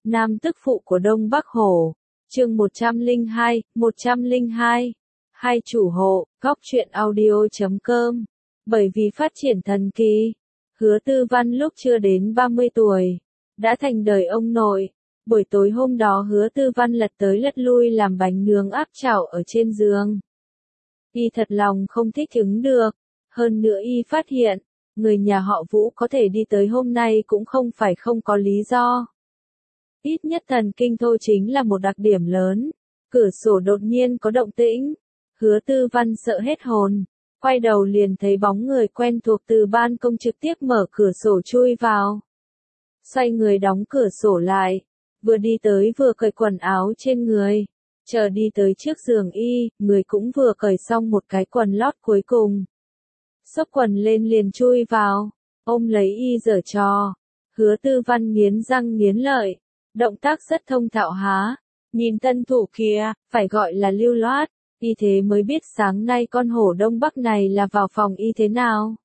Nam tức phụ của Đông Bắc Hổ. Chương 102. Hai chủ hộ, góc truyện audio.com. Bởi vì phát triển thần kỳ, Hứa Tư Văn lúc chưa đến 30 tuổi, đã thành đời ông nội. Buổi tối hôm đó Hứa Tư Văn lật tới lật lui làm bánh nướng áp chảo ở trên giường. Y thật lòng không thích ứng được. Hơn nữa y phát hiện, người nhà họ Vũ có thể đi tới hôm nay cũng không phải không có lý do. Ít nhất thần kinh thôi chính là một đặc điểm lớn. Cửa sổ đột nhiên có động tĩnh. Hứa Tư Văn sợ hết hồn. Quay đầu liền thấy bóng người quen thuộc từ ban công trực tiếp mở cửa sổ chui vào. Xoay người đóng cửa sổ lại. Vừa đi tới vừa cởi quần áo trên người. Chờ đi tới trước giường y, người cũng vừa cởi xong một cái quần lót cuối cùng. Xốc quần lên liền chui vào, ôm lấy y giở trò. Hứa Tư Văn nghiến răng nghiến lợi. Động tác rất thông thạo há. Nhìn tân thủ kia, phải gọi là lưu loát. Y thế mới biết sáng nay con hổ Đông Bắc này là vào phòng y thế nào.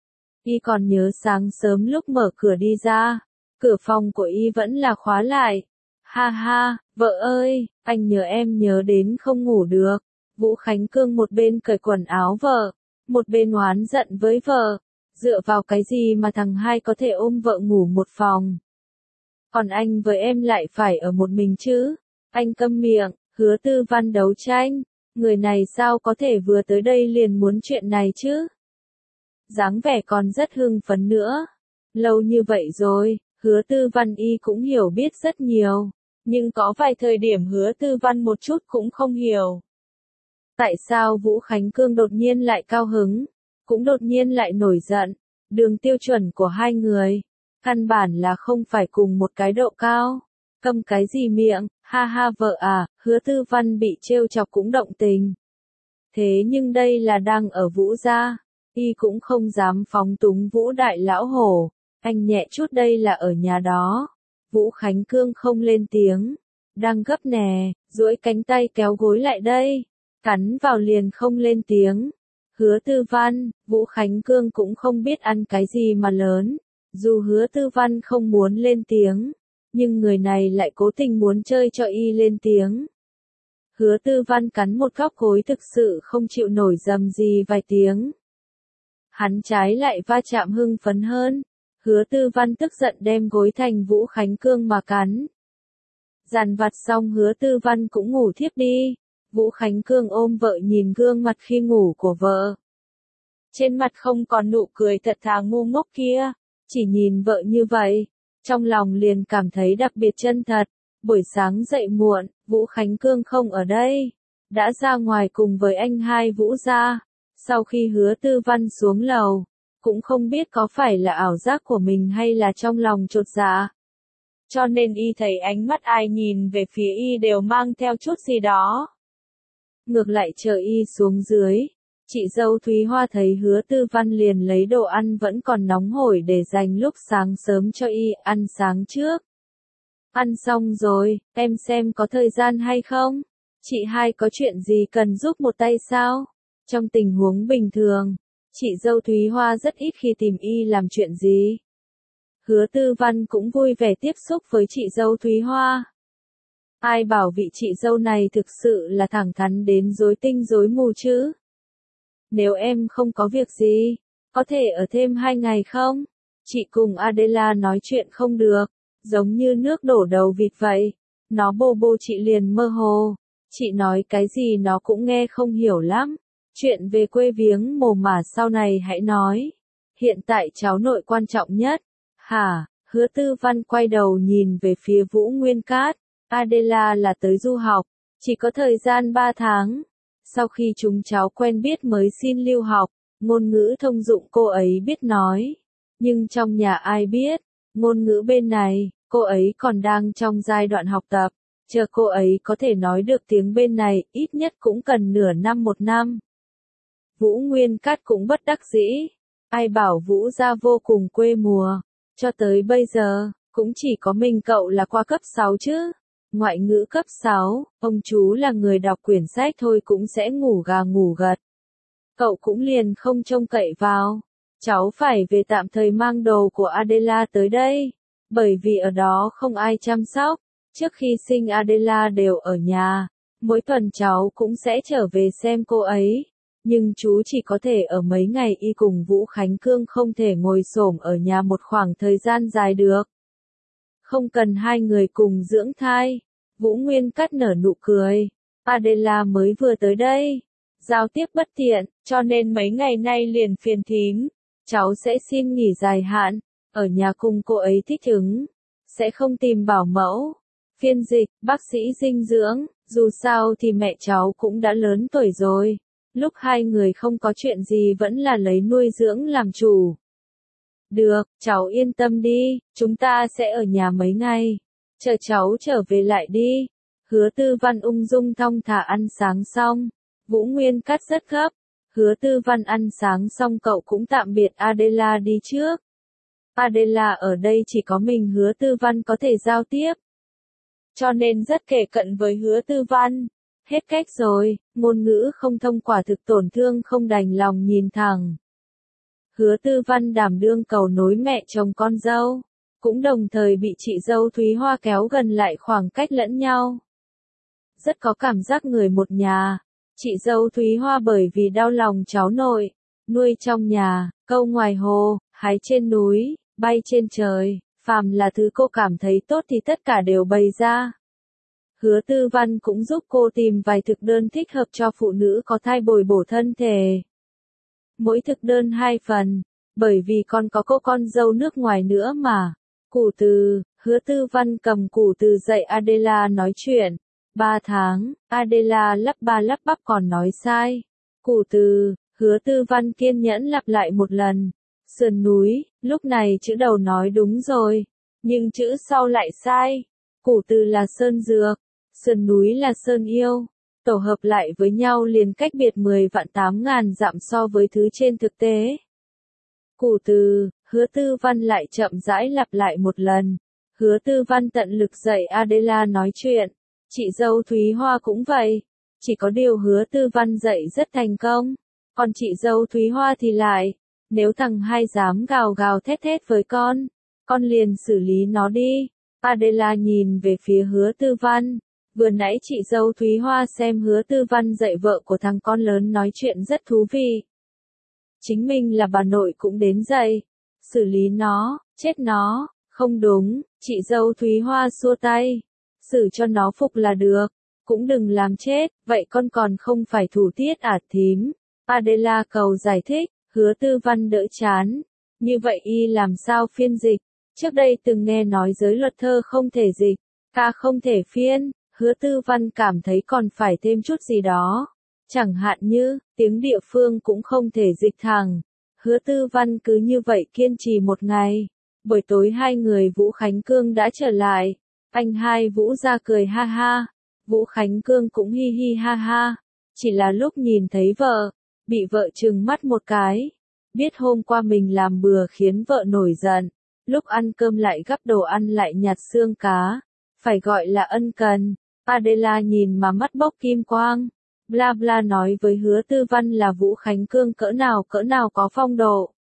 Y còn nhớ sáng sớm lúc mở cửa đi ra, cửa phòng của y vẫn là khóa lại. Ha ha, vợ ơi, anh nhớ em nhớ đến không ngủ được. Vũ Khánh Cương một bên cởi quần áo vợ, một bên oán giận với vợ. Dựa vào cái gì mà thằng hai có thể ôm vợ ngủ một phòng? Còn anh với em lại phải ở một mình chứ? Anh câm miệng. Hứa Tư Văn đấu tranh. Người này sao có thể vừa tới đây liền muốn chuyện này chứ? Dáng vẻ còn rất hưng phấn nữa. Lâu như vậy rồi, Hứa Tư Văn y cũng hiểu biết rất nhiều. Nhưng có vài thời điểm Hứa Tư Văn một chút cũng không hiểu. Tại sao Vũ Khánh Cương đột nhiên lại cao hứng, cũng đột nhiên lại nổi giận? Đường tiêu chuẩn của hai người, căn bản là không phải cùng một cái độ cao. Câm cái gì miệng, ha ha vợ à, Hứa Tư Văn bị trêu chọc cũng động tình. Thế nhưng đây là đang ở Vũ gia, y cũng không dám phóng túng Vũ đại lão hổ, anh nhẹ chút đây là ở nhà đó. Vũ Khánh Cương không lên tiếng, đang gấp nè, duỗi cánh tay kéo gối lại đây, cắn vào liền không lên tiếng. Hứa Tư Văn, Vũ Khánh Cương cũng không biết ăn cái gì mà lớn, dù Hứa Tư Văn không muốn lên tiếng. Nhưng người này lại cố tình muốn chơi cho y lên tiếng. Hứa Tư Văn cắn một góc gối thực sự không chịu nổi rầm gì vài tiếng. Hắn trái lại va chạm hưng phấn hơn. Hứa Tư Văn tức giận đem gối thành Vũ Khánh Cương mà cắn. Dàn vặt xong Hứa Tư Văn cũng ngủ thiếp đi. Vũ Khánh Cương ôm vợ nhìn gương mặt khi ngủ của vợ. Trên mặt không còn nụ cười thật thà ngu ngốc kia, chỉ nhìn vợ như vậy. Trong lòng liền cảm thấy đặc biệt chân thật. Buổi sáng dậy muộn, Vũ Khánh Cương không ở đây. Đã ra ngoài cùng với anh hai Vũ gia. Sau khi Hứa Tư Văn xuống lầu, cũng không biết có phải là ảo giác của mình hay là trong lòng chột dạ. Cho nên y thấy ánh mắt ai nhìn về phía y đều mang theo chút gì đó. Ngược lại chờ y xuống dưới. Chị dâu Thúy Hoa thấy Hứa Tư Văn liền lấy đồ ăn vẫn còn nóng hổi để dành lúc sáng sớm cho y ăn sáng trước. Ăn xong rồi, em xem có thời gian hay không? Chị hai có chuyện gì cần giúp một tay sao? Trong tình huống bình thường, chị dâu Thúy Hoa rất ít khi tìm y làm chuyện gì. Hứa Tư Văn cũng vui vẻ tiếp xúc với chị dâu Thúy Hoa. Ai bảo vị chị dâu này thực sự là thẳng thắn đến rối tinh rối mù chứ? Nếu em không có việc gì, có thể ở thêm 2 ngày không? Chị cùng Adela nói chuyện không được, giống như nước đổ đầu vịt vậy. Nó bô bô chị liền mơ hồ. Chị nói cái gì nó cũng nghe không hiểu lắm. Chuyện về quê viếng mồ mả sau này hãy nói. Hiện tại cháu nội quan trọng nhất. Hả? Hứa Tư Văn quay đầu nhìn về phía Vũ Nguyên Cát. Adela là tới du học, chỉ có thời gian 3 tháng. Sau khi chúng cháu quen biết mới xin lưu học, ngôn ngữ thông dụng cô ấy biết nói. Nhưng trong nhà ai biết, ngôn ngữ bên này, cô ấy còn đang trong giai đoạn học tập. Chờ cô ấy có thể nói được tiếng bên này, ít nhất cũng cần nửa năm 1 năm. Vũ Nguyên Cát cũng bất đắc dĩ. Ai bảo Vũ gia vô cùng quê mùa. Cho tới bây giờ, cũng chỉ có mình cậu là qua cấp 6 chứ. Ngoại ngữ cấp 6, ông chú là người đọc quyển sách thôi cũng sẽ ngủ gà ngủ gật. Cậu cũng liền không trông cậy vào. Cháu phải về tạm thời mang đồ của Adela tới đây. Bởi vì ở đó không ai chăm sóc. Trước khi sinh Adela đều ở nhà, mỗi tuần cháu cũng sẽ trở về xem cô ấy. Nhưng chú chỉ có thể ở mấy ngày y cùng Vũ Khánh Cương không thể ngồi xổm ở nhà một khoảng thời gian dài được. Không cần hai người cùng dưỡng thai. Vũ Nguyên Cát nở nụ cười. Adela mới vừa tới đây. Giao tiếp bất tiện, cho nên mấy ngày nay liền phiền thím. Cháu sẽ xin nghỉ dài hạn, ở nhà cùng cô ấy thích ứng. Sẽ không tìm bảo mẫu, phiên dịch, bác sĩ dinh dưỡng, dù sao thì mẹ cháu cũng đã lớn tuổi rồi. Lúc hai người không có chuyện gì vẫn là lấy nuôi dưỡng làm chủ. Được, cháu yên tâm đi, chúng ta sẽ ở nhà mấy ngày. Chờ cháu trở về lại đi. Hứa Tư Văn ung dung thong thả ăn sáng xong. Vũ Nguyên Cát rất gấp. Hứa Tư Văn ăn sáng xong cậu cũng tạm biệt Adela đi trước. Adela ở đây chỉ có mình Hứa Tư Văn có thể giao tiếp. Cho nên rất kề cận với Hứa Tư Văn. Hết cách rồi, ngôn ngữ không thông quả thực tổn thương không đành lòng nhìn thẳng. Hứa Tư Văn đảm đương cầu nối mẹ chồng con dâu, cũng đồng thời bị chị dâu Thúy Hoa kéo gần lại khoảng cách lẫn nhau. Rất có cảm giác người một nhà, chị dâu Thúy Hoa bởi vì đau lòng cháu nội, nuôi trong nhà, câu ngoài hồ, hái trên núi, bay trên trời, phàm là thứ cô cảm thấy tốt thì tất cả đều bày ra. Hứa Tư Văn cũng giúp cô tìm vài thực đơn thích hợp cho phụ nữ có thai bồi bổ thân thể. Mỗi thực đơn 2 phần, bởi vì còn có cô con dâu nước ngoài nữa mà. Củ từ, Hứa Tư Văn cầm củ từ dạy Adela nói chuyện. 3 tháng, Adela lắp ba lắp bắp còn nói sai. Củ từ, Hứa Tư Văn kiên nhẫn lặp lại một lần. Sườn núi, lúc này chữ đầu nói đúng rồi, nhưng chữ sau lại sai. Củ từ là sơn dược, sườn núi là sơn yêu. Tổ hợp lại với nhau liền cách biệt 10 vạn 8 ngàn dặm so với thứ trên thực tế. Củ từ, Hứa Tư Văn lại chậm rãi lặp lại một lần. Hứa Tư Văn tận lực dạy Adela nói chuyện. Chị dâu Thúy Hoa cũng vậy. Chỉ có điều Hứa Tư Văn dạy rất thành công. Còn chị dâu Thúy Hoa thì lại, nếu thằng hai dám gào gào thét thét với con liền xử lý nó đi. Adela nhìn về phía Hứa Tư Văn. Vừa nãy chị dâu Thúy Hoa xem Hứa Tư Văn dạy vợ của thằng con lớn nói chuyện rất thú vị. Chính mình là bà nội cũng đến dạy. Xử lý nó, chết nó, không đúng, chị dâu Thúy Hoa xua tay. Xử cho nó phục là được, cũng đừng làm chết, vậy con còn không phải thủ tiết à thím. Adela cầu giải thích, Hứa Tư Văn đỡ chán. Như vậy y làm sao phiên dịch? Trước đây từng nghe nói giới luật thơ không thể dịch, ca không thể phiên. Hứa Tư Văn cảm thấy còn phải thêm chút gì đó. Chẳng hạn như, tiếng địa phương cũng không thể dịch thẳng. Hứa Tư Văn cứ như vậy kiên trì một ngày. Buổi tối hai người Vũ Khánh Cương đã trở lại. Anh hai Vũ ra cười ha ha. Vũ Khánh Cương cũng hi hi ha ha. Chỉ là lúc nhìn thấy vợ, bị vợ trừng mắt một cái. Biết hôm qua mình làm bừa khiến vợ nổi giận. Lúc ăn cơm lại gắp đồ ăn lại nhặt xương cá. Phải gọi là ân cần. Adela nhìn mà mắt bốc kim quang. Bla bla nói với Hứa Tư Văn là Vũ Khánh Cương cỡ nào có phong độ.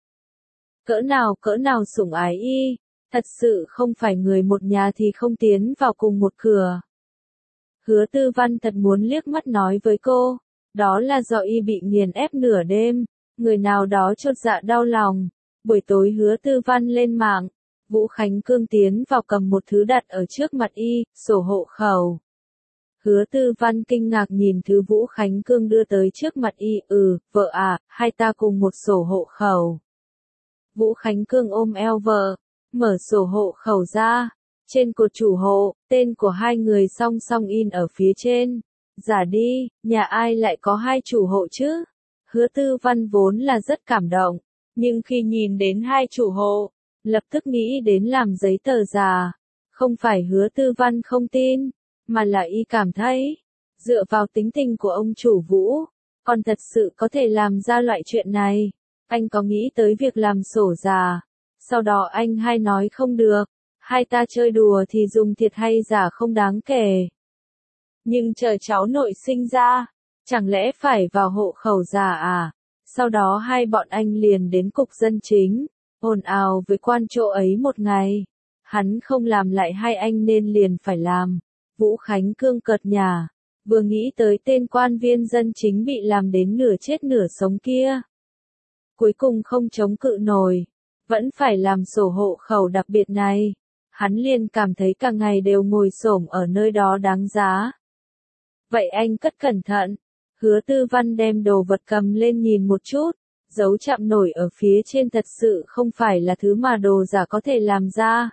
Cỡ nào sủng ái y. Thật sự không phải người một nhà thì không tiến vào cùng một cửa. Hứa Tư Văn thật muốn liếc mắt nói với cô. Đó là do y bị nghiền ép nửa đêm. Người nào đó chột dạ đau lòng. Buổi tối Hứa Tư Văn lên mạng. Vũ Khánh Cương tiến vào cầm một thứ đặt ở trước mặt y, sổ hộ khẩu. Hứa Tư Văn kinh ngạc nhìn thứ Vũ Khánh Cương đưa tới trước mặt y, vợ à, hai ta cùng một sổ hộ khẩu. Vũ Khánh Cương ôm eo vợ, mở sổ hộ khẩu ra. Trên cột chủ hộ, tên của hai người song song in ở phía trên. Giả đi, nhà ai lại có hai chủ hộ chứ? Hứa Tư Văn vốn là rất cảm động, nhưng khi nhìn đến hai chủ hộ, lập tức nghĩ đến làm giấy tờ giả. Không phải Hứa Tư Văn không tin, mà là y cảm thấy, dựa vào tính tình của ông chủ Vũ, còn thật sự có thể làm ra loại chuyện này. Anh có nghĩ tới việc làm sổ giả. Sau đó anh hai nói không được, hai ta chơi đùa thì dùng thiệt hay giả không đáng kể. Nhưng chờ cháu nội sinh ra, chẳng lẽ phải vào hộ khẩu giả à? Sau đó hai bọn anh liền đến cục dân chính, ồn ào với quan chỗ ấy một ngày. Hắn không làm lại hai anh nên liền phải làm. Vũ Khánh Cương cợt nhả, vừa nghĩ tới tên quan viên dân chính bị làm đến nửa chết nửa sống kia. Cuối cùng không chống cự nổi, vẫn phải làm sổ hộ khẩu đặc biệt này. Hắn liền cảm thấy cả ngày đều ngồi xổm ở nơi đó đáng giá. Vậy anh cất cẩn thận. Hứa Tư Văn đem đồ vật cầm lên nhìn một chút, dấu chạm nổi ở phía trên thật sự không phải là thứ mà đồ giả có thể làm ra.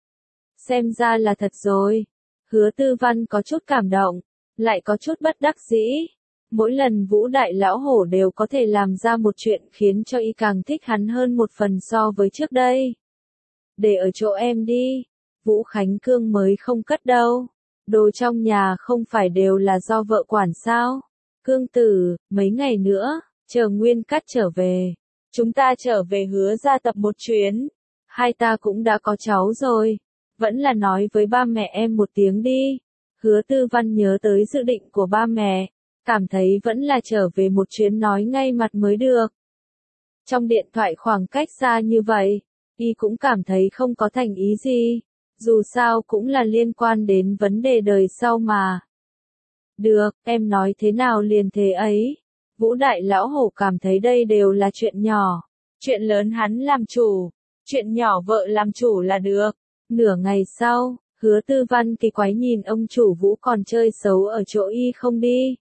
Xem ra là thật rồi. Hứa Tư Văn có chút cảm động, lại có chút bất đắc dĩ. Mỗi lần Vũ Đại Lão Hổ đều có thể làm ra một chuyện khiến cho y càng thích hắn hơn một phần so với trước đây. Để ở chỗ em đi. Vũ Khánh Cương mới không cất đâu. Đồ trong nhà không phải đều là do vợ quản sao? Cương tử, mấy ngày nữa, chờ Nguyên Cát trở về. Chúng ta trở về Hứa gia tập một chuyến. Hai ta cũng đã có cháu rồi. Vẫn là nói với ba mẹ em một tiếng đi. Hứa Tư Văn nhớ tới dự định của ba mẹ. Cảm thấy vẫn là trở về một chuyến nói ngay mặt mới được. Trong điện thoại khoảng cách xa như vậy, y cũng cảm thấy không có thành ý gì. Dù sao cũng là liên quan đến vấn đề đời sau mà. Được, em nói thế nào liền thế ấy. Vũ Đại Lão Hổ cảm thấy đây đều là chuyện nhỏ. Chuyện lớn hắn làm chủ. Chuyện nhỏ vợ làm chủ là được. Nửa ngày sau, Hứa Tư Văn kỳ quái nhìn ông chủ Vũ còn chơi xấu ở chỗ y không đi.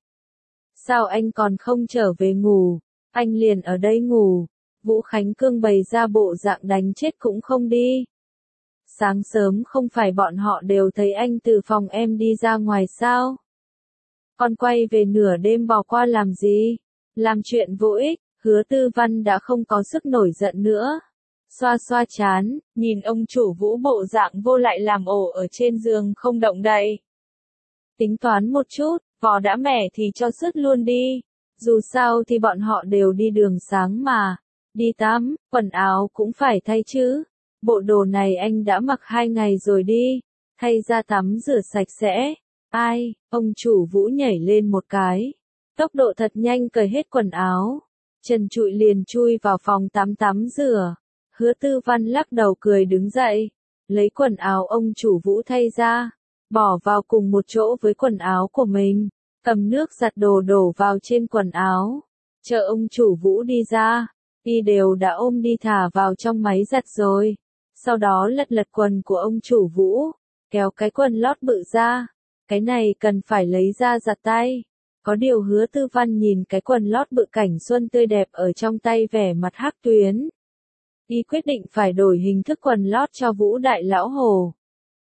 Sao anh còn không trở về ngủ? Anh liền ở đây ngủ. Vũ Khánh Cương bày ra bộ dạng đánh chết cũng không đi. Sáng sớm không phải bọn họ đều thấy anh từ phòng em đi ra ngoài sao? Còn quay về nửa đêm bỏ qua làm gì? Làm chuyện vô ích. Hứa Tư Văn đã không có sức nổi giận nữa. Xoa xoa chán, nhìn ông chủ Vũ bộ dạng vô lại làm ổ ở trên giường không động đậy. Tính toán một chút, vò đã mẻ thì cho sứt luôn đi. Dù sao thì bọn họ đều đi đường sáng mà. Đi tắm, quần áo cũng phải thay chứ. Bộ đồ này anh đã mặc 2 ngày rồi đi. Thay ra tắm rửa sạch sẽ. Ai, ông chủ Vũ nhảy lên một cái. Tốc độ thật nhanh cởi hết quần áo. Trần trụi liền chui vào phòng tắm rửa. Hứa Tư Văn lắc đầu cười đứng dậy. Lấy quần áo ông chủ Vũ thay ra. Bỏ vào cùng một chỗ với quần áo của mình. Cầm nước giặt đồ đổ vào trên quần áo. Chờ ông chủ Vũ đi ra. Y đều đã ôm đi thả vào trong máy giặt rồi. Sau đó lật quần của ông chủ Vũ. Kéo cái quần lót bự ra. Cái này cần phải lấy ra giặt tay. Có điều Hứa Tư Văn nhìn cái quần lót bự cảnh xuân tươi đẹp ở trong tay vẻ mặt hắc tuyến. Y quyết định phải đổi hình thức quần lót cho Vũ Đại Lão Hổ.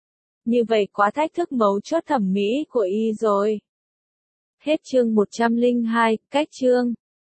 Như vậy quá thách thức mấu chốt thẩm mỹ của y rồi. Hết chương 102, cách chương.